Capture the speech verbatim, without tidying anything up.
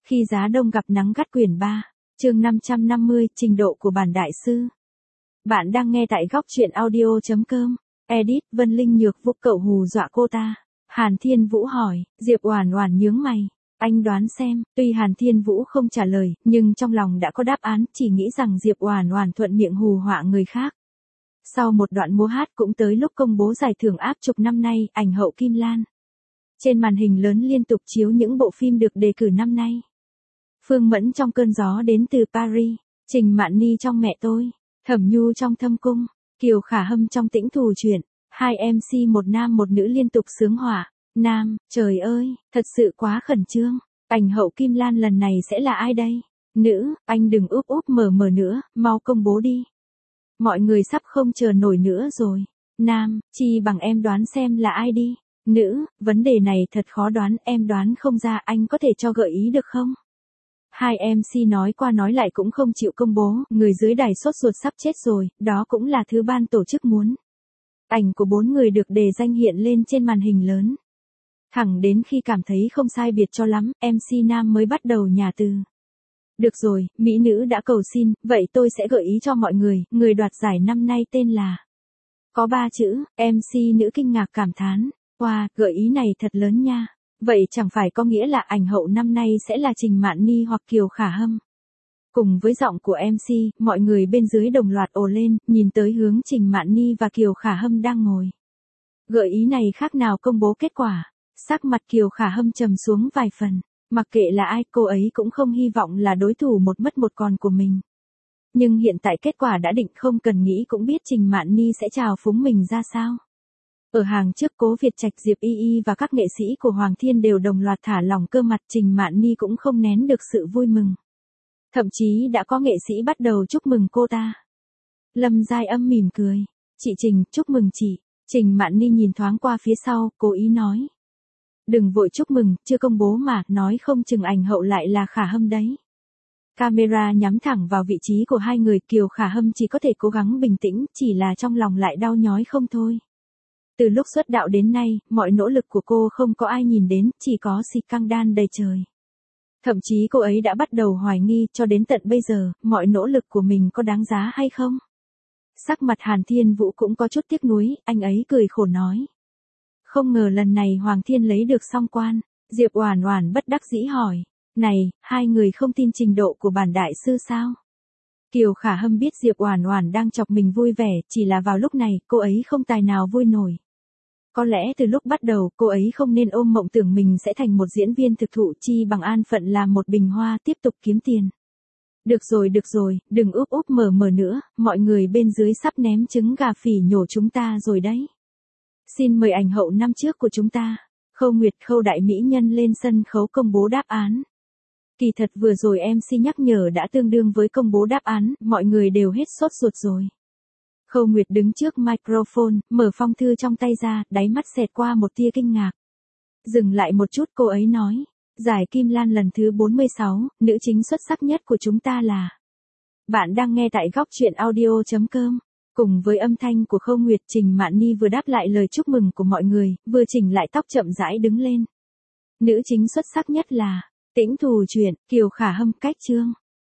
Khi giá đông gặp nắng gắt quyển ba, chương năm trăm năm mươi, trình độ của bản đại sư. Bạn đang nghe tại góc truyện audio.com. Edit, Vân Linh Nhược Vũ cậu hù dọa cô ta. Hàn Thiên Vũ hỏi, Diệp Oản Oản nhướng mày. Anh đoán xem, tuy Hàn Thiên Vũ không trả lời, nhưng trong lòng đã có đáp án, chỉ nghĩ rằng Diệp Oản Oản thuận miệng hù họa người khác. Sau một đoạn múa hát cũng tới lúc công bố giải thưởng áp chục năm nay, ảnh hậu Kim Lan. Trên màn hình lớn liên tục chiếu những bộ phim được đề cử năm nay. Phương Mẫn trong Cơn gió đến từ Paris, Trình Mạn Ni trong Mẹ tôi, Thẩm Nhu trong Thâm cung, Kiều Khả Hâm trong Tĩnh Thù Truyện, hai em xê một nam một nữ liên tục sướng họa. Nam, trời ơi, thật sự quá khẩn trương. Ảnh hậu Kim Lan lần này sẽ là ai đây? Nữ, anh đừng úp úp mở mở nữa, mau công bố đi. Mọi người sắp không chờ nổi nữa rồi. Nam, chi bằng em đoán xem là ai đi. Nữ, vấn đề này thật khó đoán, em đoán không ra, anh có thể cho gợi ý được không? Hai em xê nói qua nói lại cũng không chịu công bố, người dưới đài sốt ruột sắp chết rồi, đó cũng là thứ ban tổ chức muốn. Ảnh của bốn người được đề danh hiện lên trên màn hình lớn. Thẳng đến khi cảm thấy không sai biệt cho lắm, em xê nam mới bắt đầu nhả từ. Được rồi, mỹ nữ đã cầu xin, vậy tôi sẽ gợi ý cho mọi người, người đoạt giải năm nay tên là... Có ba chữ, em xê nữ kinh ngạc cảm thán. Wow, gợi ý này thật lớn nha. Vậy chẳng phải có nghĩa là ảnh hậu năm nay sẽ là Trình Mạn Ni hoặc Kiều Khả Hâm. Cùng với giọng của em xê, mọi người bên dưới đồng loạt ồ lên, nhìn tới hướng Trình Mạn Ni và Kiều Khả Hâm đang ngồi. Gợi ý này khác nào công bố kết quả. Sắc mặt Kiều Khả Hâm trầm xuống vài phần. Mặc kệ là ai, cô ấy cũng không hy vọng là đối thủ một mất một còn của mình. Nhưng hiện tại kết quả đã định, không cần nghĩ cũng biết Trình Mạn Ni sẽ chào phúng mình ra sao. Ở hàng trước Cố Việt Trạch, Diệp Y Y và các nghệ sĩ của Hoàng Thiên đều đồng loạt thả lỏng cơ mặt, Trình Mạn Ni cũng không nén được sự vui mừng. Thậm chí đã có nghệ sĩ bắt đầu chúc mừng cô ta. Lâm Giai Âm mỉm cười. Chị Trình, chúc mừng chị. Trình Mạn Ni nhìn thoáng qua phía sau, cố ý nói. Đừng vội chúc mừng, chưa công bố mà, nói không chừng ảnh hậu lại là Khả Hâm đấy. Camera nhắm thẳng vào vị trí của hai người, Kiều Khả Hâm chỉ có thể cố gắng bình tĩnh, chỉ là trong lòng lại đau nhói không thôi. Từ lúc xuất đạo đến nay, mọi nỗ lực của cô không có ai nhìn đến, chỉ có scandal đầy trời. Thậm chí cô ấy đã bắt đầu hoài nghi, cho đến tận bây giờ, mọi nỗ lực của mình có đáng giá hay không? Sắc mặt Hàn Thiên Vũ cũng có chút tiếc nuối, anh ấy cười khổ nói. Không ngờ lần này Hoàng Thiên lấy được song quan. Diệp Oản Oản bất đắc dĩ hỏi. Này, hai người không tin trình độ của bản đại sư sao? Kiều Khả Hâm biết Diệp Oản Oản đang chọc mình vui vẻ, chỉ là vào lúc này, cô ấy không tài nào vui nổi. Có lẽ từ lúc bắt đầu, cô ấy không nên ôm mộng tưởng mình sẽ thành một diễn viên thực thụ, chi bằng an phận làm một bình hoa tiếp tục kiếm tiền. Được rồi được rồi, đừng úp úp mở mở nữa, mọi người bên dưới sắp ném trứng gà phỉ nhổ chúng ta rồi đấy. Xin mời ảnh hậu năm trước của chúng ta, Khâu Nguyệt, Khâu đại mỹ nhân lên sân khấu công bố đáp án. Kỳ thật vừa rồi em xê nhắc nhở đã tương đương với công bố đáp án, mọi người đều hết sốt ruột rồi. Khâu Nguyệt đứng trước microphone, mở phong thư trong tay ra, đáy mắt xẹt qua một tia kinh ngạc. Dừng lại một chút, cô ấy nói, giải Kim Lan lần thứ bốn mươi sáu, nữ chính xuất sắc nhất của chúng ta là... Bạn đang nghe tại góc truyện audio.com. Cùng với âm thanh của Khâu Nguyệt, Trình Mạn Ni vừa đáp lại lời chúc mừng của mọi người, vừa chỉnh lại tóc chậm rãi đứng lên. Nữ chính xuất sắc nhất là Tĩnh Thù Truyện, Kiều Khả Hâm, cách chương.